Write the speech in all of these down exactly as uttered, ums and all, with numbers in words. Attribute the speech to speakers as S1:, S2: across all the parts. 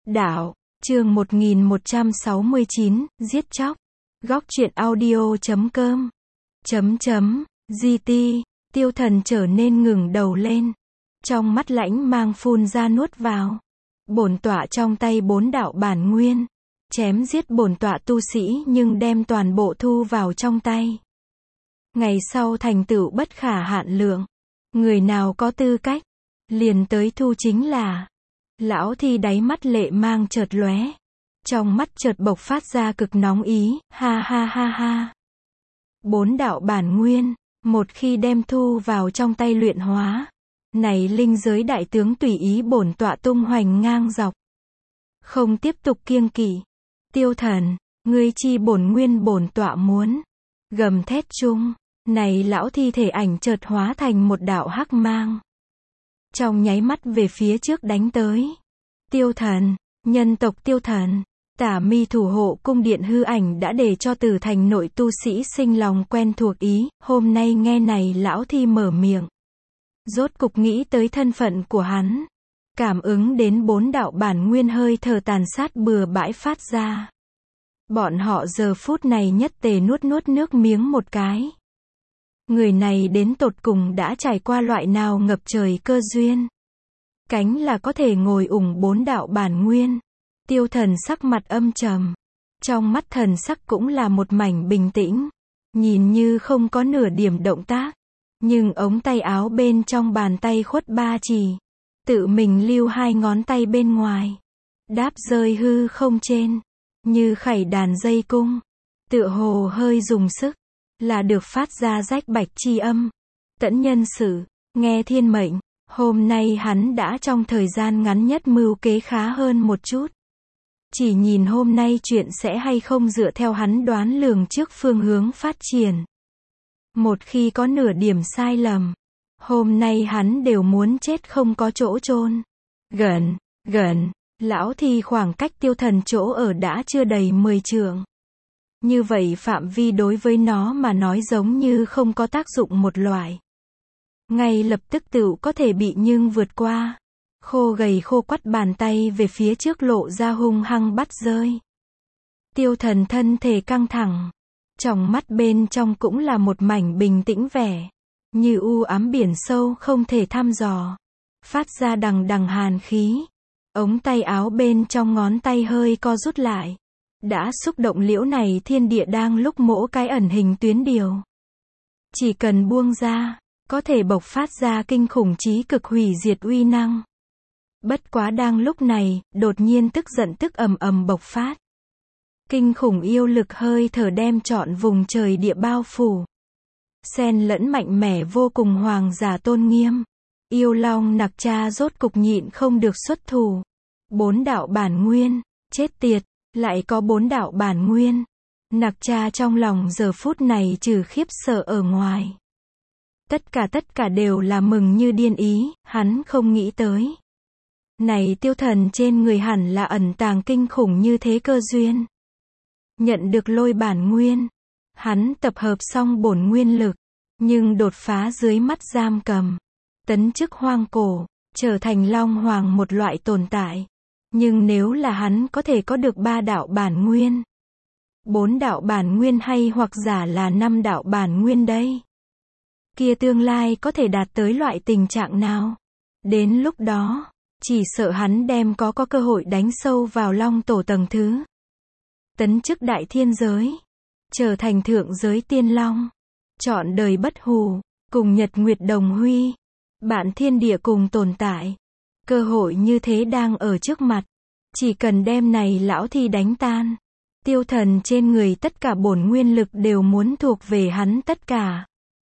S1: Đạo, chương một nghìn một trăm sáu mươi chín, giết chóc. Góc truyện audio chấm com. Chấm chấm, giê tê, tiêu thần trở nên ngừng đầu lên. Trong mắt lãnh mang phun ra nuốt vào. Bổn tọa trong tay bốn đạo bản nguyên. Chém giết bổn tọa tu sĩ nhưng đem toàn bộ thu vào trong tay. Ngày sau thành tựu bất khả hạn lượng. Người nào có tư cách, liền tới thu chính là. Lão thi đáy mắt lệ mang chợt lóe. Trong mắt chợt bộc phát ra cực nóng ý, ha ha ha ha. Bốn đạo bản nguyên, một khi đem thu vào trong tay luyện hóa. Này linh giới đại tướng tùy ý bổn tọa tung hoành ngang dọc. Không tiếp tục kiêng kỵ. Tiêu thần, ngươi chi bổn nguyên bổn tọa muốn. Gầm thét chung, này lão thi thể ảnh chợt hóa thành một đạo hắc mang. Trong nháy mắt về phía trước đánh tới. Tiêu thần, nhân tộc tiêu thần, tả mi thủ hộ cung điện hư ảnh đã để cho Tử Thành nội tu sĩ sinh lòng quen thuộc ý, hôm nay nghe này lão thi mở miệng. Rốt cục nghĩ tới thân phận của hắn. Cảm ứng đến bốn đạo bản nguyên hơi thở tàn sát bừa bãi phát ra. Bọn họ giờ phút này nhất tề nuốt nuốt nước miếng một cái. Người này đến tột cùng đã trải qua loại nào ngập trời cơ duyên. Cánh là có thể ngồi ủng bốn đạo bản nguyên. Tiêu thần sắc mặt âm trầm. Trong mắt thần sắc cũng là một mảnh bình tĩnh. Nhìn như không có nửa điểm động tác. Nhưng ống tay áo bên trong bàn tay khuất ba chỉ. Tự mình lưu hai ngón tay bên ngoài. Đáp rơi hư không trên. Như khải đàn dây cung. Tựa hồ hơi dùng sức. Là được phát ra rách bạch chi âm. Tẫn nhân sự, nghe thiên mệnh. Hôm nay hắn đã trong thời gian ngắn nhất mưu kế khá hơn một chút. Chỉ nhìn hôm nay chuyện sẽ hay không dựa theo hắn đoán lường trước phương hướng phát triển. Một khi có nửa điểm sai lầm, hôm nay hắn đều muốn chết không có chỗ chôn. Gần, gần, lão thi khoảng cách tiêu thần chỗ ở đã chưa đầy mười trượng. Như vậy phạm vi đối với nó mà nói giống như không có tác dụng một loại. Ngay lập tức tựu có thể bị nhưng vượt qua. Khô gầy khô quắt bàn tay về phía trước lộ ra hung hăng bắt rơi. Tiêu thần thân thể căng thẳng. Trong mắt bên trong cũng là một mảnh bình tĩnh vẻ. Như u ám biển sâu không thể thăm dò. Phát ra đằng đằng hàn khí. Ống tay áo bên trong ngón tay hơi co rút lại. Đã xúc động liễu này thiên địa đang lúc mỗ cái ẩn hình tuyến điều. Chỉ cần buông ra, có thể bộc phát ra kinh khủng chí cực hủy diệt uy năng. Bất quá đang lúc này, đột nhiên tức giận tức ầm ầm bộc phát. Kinh khủng yêu lực hơi thở đem trọn vùng trời địa bao phủ. Xen lẫn mạnh mẽ vô cùng hoàng giả tôn nghiêm. Yêu long nặc cha rốt cục nhịn không được xuất thủ. Bốn đạo bản nguyên, chết tiệt. Lại có bốn đạo bản nguyên. Nặc cha trong lòng giờ phút này trừ khiếp sợ ở ngoài. Tất cả tất cả đều là mừng như điên ý, hắn không nghĩ tới. Này tiêu thần trên người hẳn là ẩn tàng kinh khủng như thế cơ duyên. Nhận được lôi bản nguyên. Hắn tập hợp xong bổn nguyên lực. Nhưng đột phá dưới mắt giam cầm. Tấn chức hoang cổ, trở thành long hoàng một loại tồn tại. Nhưng nếu là hắn có thể có được ba đạo bản nguyên, bốn đạo bản nguyên hay hoặc giả là năm đạo bản nguyên đây, kia tương lai có thể đạt tới loại tình trạng nào? Đến lúc đó, chỉ sợ hắn đem có có cơ hội đánh sâu vào long tổ tầng thứ. Tấn chức đại thiên giới, trở thành thượng giới tiên long, trọn đời bất hủ, cùng nhật nguyệt đồng huy, bạn thiên địa cùng tồn tại. Cơ hội như thế đang ở trước mặt. Chỉ cần đem này lão thi đánh tan. Tiêu thần trên người tất cả bổn nguyên lực đều muốn thuộc về hắn tất cả.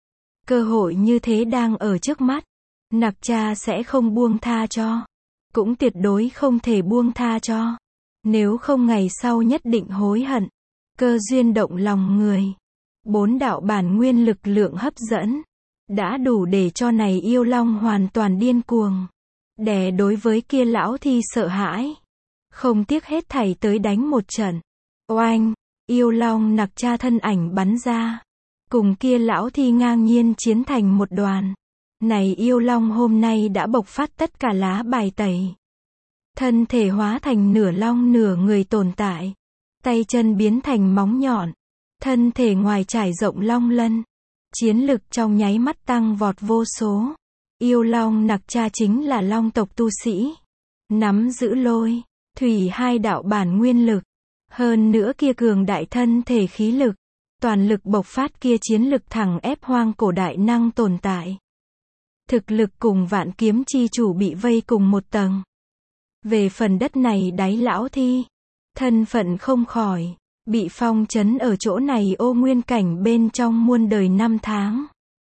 S1: Cơ hội như thế đang ở trước mắt. Nặc cha sẽ không buông tha cho. Cũng tuyệt đối không thể buông tha cho. Nếu không ngày sau nhất định hối hận. Cơ duyên động lòng người. Bốn đạo bản nguyên lực lượng hấp dẫn. Đã đủ để cho này yêu long hoàn toàn điên cuồng. Đè đối với kia lão thi sợ hãi. Không tiếc hết thảy tới đánh một trận. Oanh, yêu long nặc cha thân ảnh bắn ra. Cùng kia lão thi ngang nhiên chiến thành một đoàn. Này yêu long hôm nay đã bộc phát tất cả lá bài tẩy. Thân thể hóa thành nửa long nửa người tồn tại. Tay chân biến thành móng nhọn. Thân thể ngoài trải rộng long lân. Chiến lực trong nháy mắt tăng vọt vô số. Yêu long nặc cha chính là long tộc tu sĩ. Nắm giữ lôi, thủy hai đạo bản nguyên lực. Hơn nữa kia cường đại thân thể khí lực. Toàn lực bộc phát kia chiến lực thẳng ép hoang cổ đại năng tồn tại. Thực lực cùng vạn kiếm chi chủ bị vây cùng một tầng. Về phần đất này đáy lão thi. Thân phận không khỏi. Bị phong trấn ở chỗ này ô nguyên cảnh bên trong muôn đời năm tháng.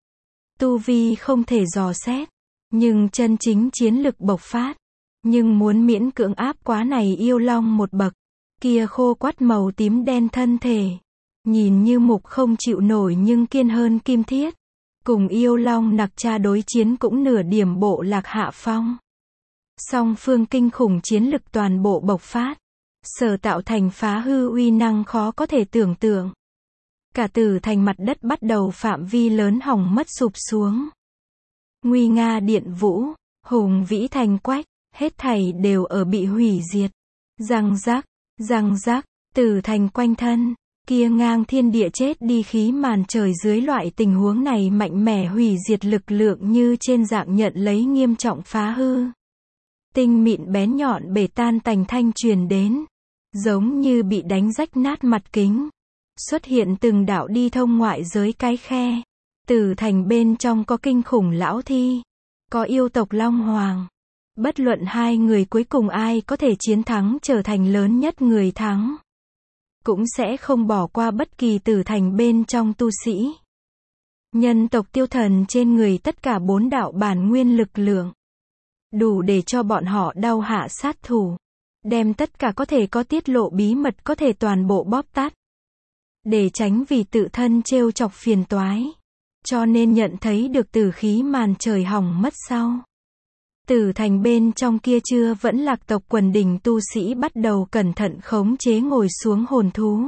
S1: Tu vi không thể dò xét. Nhưng chân chính chiến lực bộc phát. Nhưng muốn miễn cưỡng áp quá này yêu long một bậc. Kia khô quắt màu tím đen thân thể. Nhìn như mục không chịu nổi nhưng kiên hơn kim thiết. Cùng yêu long nặc cha đối chiến cũng nửa điểm bộ lạc hạ phong. Song phương kinh khủng chiến lực toàn bộ bộc phát. Sở tạo thành phá hư uy năng khó có thể tưởng tượng. Cả tử thành mặt đất bắt đầu phạm vi lớn hỏng mất sụp xuống. Nguy nga điện vũ, hùng vĩ thành quách, hết thảy đều ở bị hủy diệt. Răng rắc, răng rắc, tử thành quanh thân. Kia ngang thiên địa chết đi khí màn trời dưới loại tình huống này mạnh mẽ hủy diệt lực lượng như trên dạng nhận lấy nghiêm trọng phá hư. Tinh mịn bén nhọn bể tan tành thanh truyền đến. Giống như bị đánh rách nát mặt kính. Xuất hiện từng đạo đi thông ngoại giới cái khe. Tử thành bên trong có kinh khủng lão thi. Có yêu tộc Long Hoàng. Bất luận hai người cuối cùng ai có thể chiến thắng trở thành lớn nhất người thắng. Cũng sẽ không bỏ qua bất kỳ tử thành bên trong tu sĩ. Nhân tộc tiêu thần trên người tất cả bốn đạo bản nguyên lực lượng. Đủ để cho bọn họ đau hạ sát thủ. Đem tất cả có thể có tiết lộ bí mật có thể toàn bộ bóp tát. Để tránh vì tự thân trêu chọc phiền toái. Cho nên nhận thấy được tử khí màn trời hỏng mất sau. Tử thành bên trong kia chưa vẫn lạc tộc quần đỉnh tu sĩ bắt đầu cẩn thận khống chế ngồi xuống hồn thú.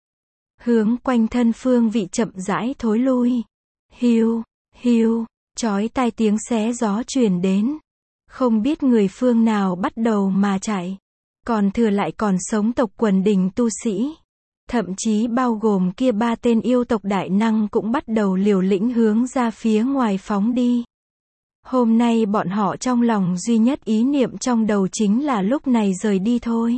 S1: Hướng quanh thân phương vị chậm rãi thối lui. Hiu, hiu, chói tai tiếng xé gió truyền đến. Không biết người phương nào bắt đầu mà chạy. Còn thừa lại còn sống tộc quần đỉnh tu sĩ. Thậm chí bao gồm kia ba tên yêu tộc đại năng cũng bắt đầu liều lĩnh hướng ra phía ngoài phóng đi. Hôm nay bọn họ trong lòng duy nhất ý niệm trong đầu chính là lúc này rời đi thôi.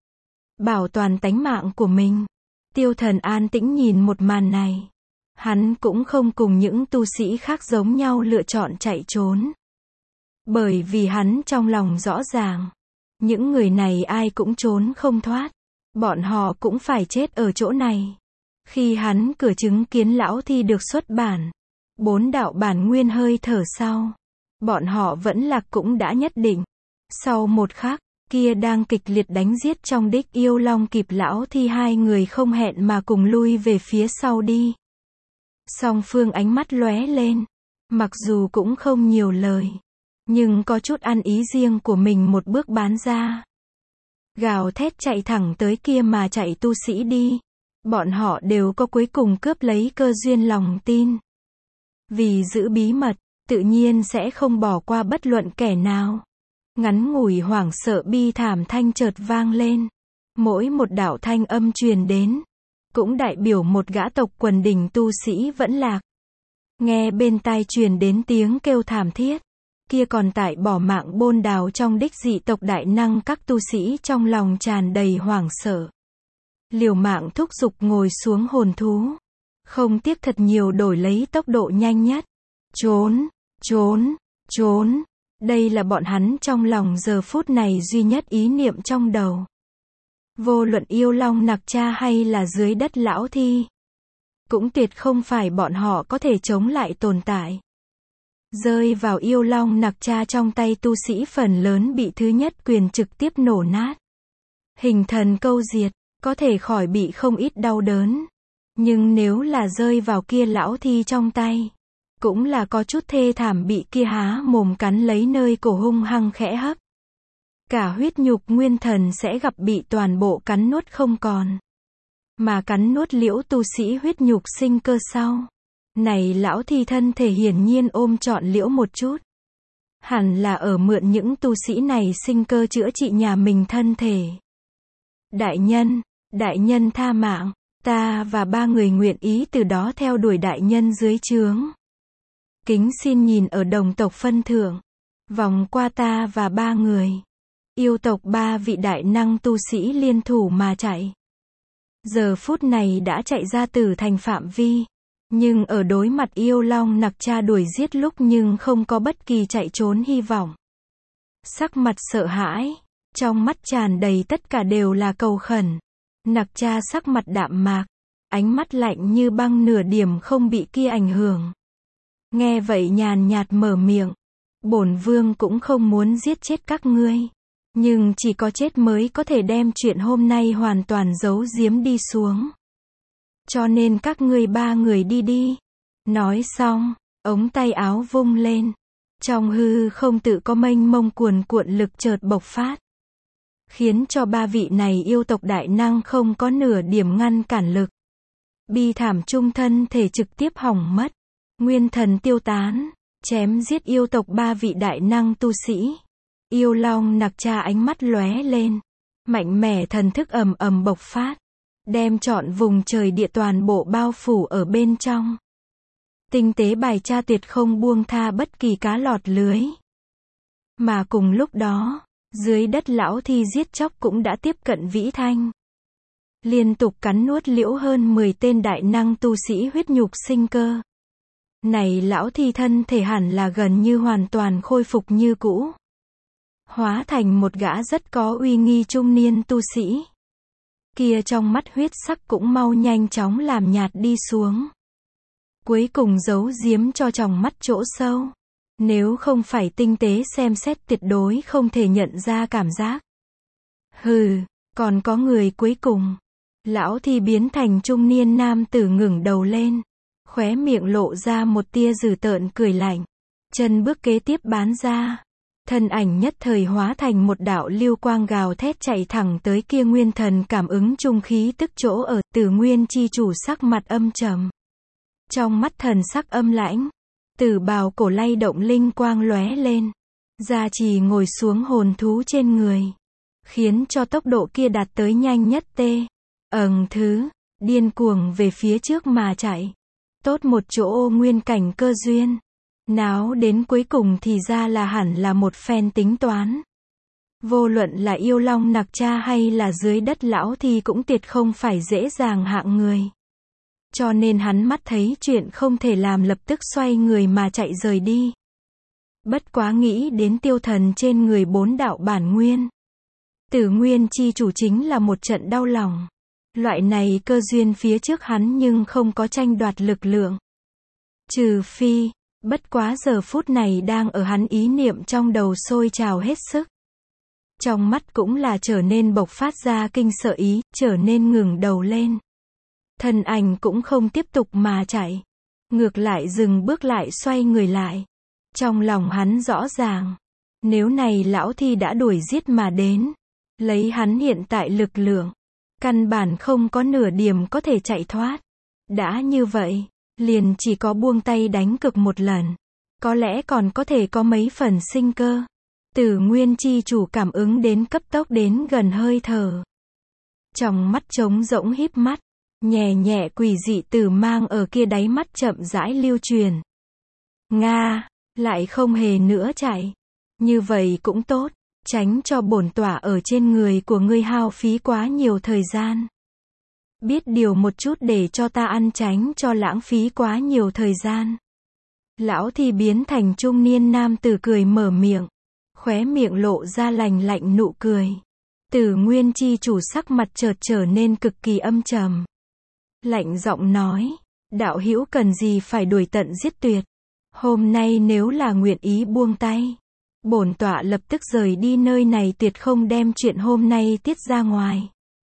S1: Bảo toàn tánh mạng của mình. Tiêu thần an tĩnh nhìn một màn này. Hắn cũng không cùng những tu sĩ khác giống nhau lựa chọn chạy trốn. Bởi vì hắn trong lòng rõ ràng. Những người này ai cũng trốn không thoát. Bọn họ cũng phải chết ở chỗ này. Khi hắn cửa chứng kiến lão thi được xuất bản. Bốn đạo bản nguyên hơi thở sau. Bọn họ vẫn lạc cũng đã nhất định. Sau một khắc, kia đang kịch liệt đánh giết trong đích yêu long kịp lão thi hai người không hẹn mà cùng lui về phía sau đi. Song phương ánh mắt lóe lên. Mặc dù cũng không nhiều lời. Nhưng có chút ăn ý riêng của mình một bước bán ra. Gào thét chạy thẳng tới kia mà chạy tu sĩ đi. Bọn họ đều có cuối cùng cướp lấy cơ duyên lòng tin. Vì giữ bí mật, tự nhiên sẽ không bỏ qua bất luận kẻ nào. Ngắn ngủi hoảng sợ bi thảm thanh chợt vang lên. Mỗi một đạo thanh âm truyền đến. Cũng đại biểu một gã tộc quần đỉnh tu sĩ vẫn lạc. Nghe bên tai truyền đến tiếng kêu thảm thiết. Kia còn tại bỏ mạng bôn đào trong đích dị tộc đại năng các tu sĩ trong lòng tràn đầy hoảng sợ. Liều mạng thúc giục ngồi xuống hồn thú. Không tiếc thật nhiều đổi lấy tốc độ nhanh nhất. Trốn, trốn, trốn. Đây là bọn hắn trong lòng giờ phút này duy nhất ý niệm trong đầu. Vô luận yêu long nặc cha hay là dưới đất lão thi. Cũng tuyệt không phải bọn họ có thể chống lại tồn tại. Rơi vào yêu long nặc cha trong tay tu sĩ phần lớn bị thứ nhất quyền trực tiếp nổ nát. Hình thần câu diệt, có thể khỏi bị không ít đau đớn. Nhưng nếu là rơi vào kia lão thi trong tay, cũng là có chút thê thảm bị kia há mồm cắn lấy nơi cổ hung hăng khẽ hấp. Cả huyết nhục nguyên thần sẽ gặp bị toàn bộ cắn nuốt không còn. Mà cắn nuốt liễu tu sĩ huyết nhục sinh cơ sau. Này lão thi thân thể hiển nhiên ôm trọn liễu một chút. Hẳn là ở mượn những tu sĩ này sinh cơ chữa trị nhà mình thân thể. Đại nhân, đại nhân tha mạng, ta và ba người nguyện ý từ đó theo đuổi đại nhân dưới trướng. Kính xin nhìn ở đồng tộc phân thưởng. Vòng qua ta và ba người. Yêu tộc ba vị đại năng tu sĩ liên thủ mà chạy. Giờ phút này đã chạy ra từ thành phạm vi. Nhưng ở đối mặt yêu long nặc cha đuổi giết lúc nhưng không có bất kỳ chạy trốn hy vọng. Sắc mặt sợ hãi. Trong mắt tràn đầy tất cả đều là cầu khẩn. Nặc cha sắc mặt đạm mạc. Ánh mắt lạnh như băng nửa điểm không bị kia ảnh hưởng. Nghe vậy nhàn nhạt mở miệng. Bổn vương cũng không muốn giết chết các ngươi. Nhưng chỉ có chết mới có thể đem chuyện hôm nay hoàn toàn giấu giếm đi xuống. Cho nên các ngươi ba người đi đi. Nói xong, ống tay áo vung lên. Trong hư không tự có mênh mông cuồn cuộn lực chợt bộc phát. Khiến cho ba vị này yêu tộc đại năng không có nửa điểm ngăn cản lực. Bi thảm chung thân thể trực tiếp hỏng mất. Nguyên thần tiêu tán. Chém giết yêu tộc ba vị đại năng tu sĩ. Yêu long nặc cha ánh mắt lóe lên. Mạnh mẽ thần thức ầm ầm bộc phát. Đem trọn vùng trời địa toàn bộ bao phủ ở bên trong. Tinh tế bài tra tuyệt không buông tha bất kỳ cá lọt lưới. Mà cùng lúc đó, dưới đất lão thi giết chóc cũng đã tiếp cận Vĩ Thanh. Liên tục cắn nuốt liễu hơn mười tên đại năng tu sĩ huyết nhục sinh cơ. Này lão thi thân thể hẳn là gần như hoàn toàn khôi phục như cũ. Hóa thành một gã rất có uy nghi trung niên tu sĩ. Kia trong mắt huyết sắc cũng mau nhanh chóng làm nhạt đi xuống. Cuối cùng giấu giếm cho trong mắt chỗ sâu. Nếu không phải tinh tế xem xét tuyệt đối không thể nhận ra cảm giác. Hừ, còn có người cuối cùng. Lão thi biến thành trung niên nam tử ngẩng đầu lên. Khóe miệng lộ ra một tia dữ tợn cười lạnh. Chân bước kế tiếp bán ra. Thân ảnh nhất thời hóa thành một đạo lưu quang gào thét chạy thẳng tới kia nguyên thần cảm ứng trung khí tức chỗ ở. Tử Nguyên chi chủ sắc mặt âm trầm. Trong mắt thần sắc âm lãnh. Tử bào cổ lay động linh quang lóe lên. Gia trì ngồi xuống hồn thú trên người. Khiến cho tốc độ kia đạt tới nhanh nhất tê. Ầng thứ. Điên cuồng về phía trước mà chạy. Tốt một chỗ nguyên cảnh cơ duyên. Náo đến cuối cùng thì ra là hẳn là một phen tính toán. Vô luận là yêu long nặc cha hay là dưới đất lão thì cũng tuyệt không phải dễ dàng hạng người. Cho nên hắn mắt thấy chuyện không thể làm lập tức xoay người mà chạy rời đi. Bất quá nghĩ đến tiêu thần trên người bốn đạo bản nguyên. Tử Nguyên chi chủ chính là một trận đau lòng. Loại này cơ duyên phía trước hắn nhưng không có tranh đoạt lực lượng. Trừ phi, bất quá giờ phút này đang ở hắn ý niệm trong đầu sôi trào hết sức. Trong mắt cũng là trở nên bộc phát ra kinh sợ ý, trở nên ngừng đầu lên. Thân ảnh cũng không tiếp tục mà chạy. Ngược lại dừng bước lại xoay người lại. Trong lòng hắn rõ ràng. Nếu này lão thi đã đuổi giết mà đến. Lấy hắn hiện tại lực lượng. Căn bản không có nửa điểm có thể chạy thoát. Đã như vậy, liền chỉ có buông tay đánh cược một lần. Có lẽ còn có thể có mấy phần sinh cơ. Tử Nguyên chi chủ cảm ứng đến cấp tốc đến gần hơi thở. Trong mắt trống rỗng híp mắt. Nhẹ nhẹ quỷ dị tử mang ở kia đáy mắt chậm rãi lưu truyền. Nga, lại không hề nữa chạy. Như vậy cũng tốt. Tránh cho bổn tỏa ở trên người của ngươi hao phí quá nhiều thời gian. Biết điều một chút để cho ta ăn tránh cho lãng phí quá nhiều thời gian. Lão thì biến thành trung niên nam tử cười mở miệng. Khóe miệng lộ ra lành lạnh nụ cười. Tử Nguyên chi chủ sắc mặt chợt trở nên cực kỳ âm trầm. Lạnh giọng nói. Đạo hữu cần gì phải đuổi tận giết tuyệt. Hôm nay nếu là nguyện ý buông tay. Bổn tọa lập tức rời đi nơi này tuyệt không đem chuyện hôm nay tiết ra ngoài.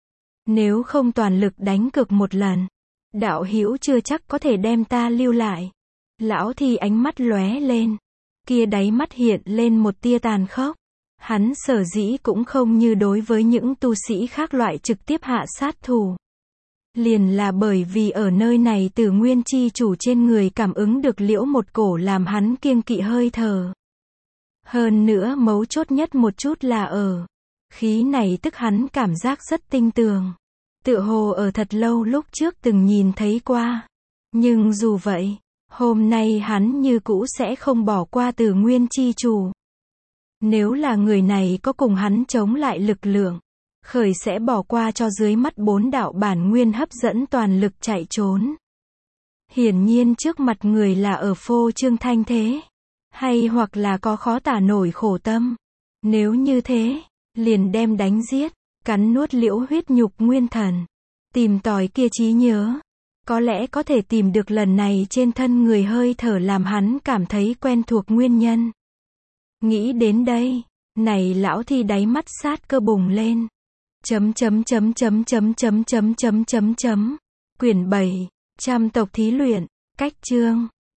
S1: Nếu không toàn lực đánh cược một lần. Đạo hữu chưa chắc có thể đem ta lưu lại. Lão thì ánh mắt lóe lên. Kia đáy mắt hiện lên một tia tàn khốc. Hắn sở dĩ cũng không như đối với những tu sĩ khác loại trực tiếp hạ sát thủ. Liền là bởi vì ở nơi này Tử Nguyên chi chủ trên người cảm ứng được liễu một cổ làm hắn kiêng kỵ hơi thở. Hơn nữa mấu chốt nhất một chút là ở khí này, tức hắn cảm giác rất tinh tường. Tựa hồ ở thật lâu lúc trước từng nhìn thấy qua. Nhưng dù vậy, hôm nay hắn như cũ sẽ không bỏ qua Tử Nguyên chi chủ. Nếu là người này có cùng hắn chống lại lực lượng, khởi sẽ bỏ qua cho dưới mắt bốn đạo bản nguyên hấp dẫn toàn lực chạy trốn. Hiển nhiên trước mặt người là ở phô trương thanh thế, hay hoặc là có khó tả nổi khổ tâm. Nếu như thế, liền đem đánh giết, cắn nuốt liễu huyết nhục nguyên thần, tìm tòi kia trí nhớ. Có lẽ có thể tìm được lần này trên thân người hơi thở làm hắn cảm thấy quen thuộc nguyên nhân. Nghĩ đến đây, này lão thi đáy mắt sát cơ bùng lên. Chấm chấm chấm chấm chấm chấm chấm chấm chấm chấm. Quyển bảy, trăm tộc thí luyện, cách chương.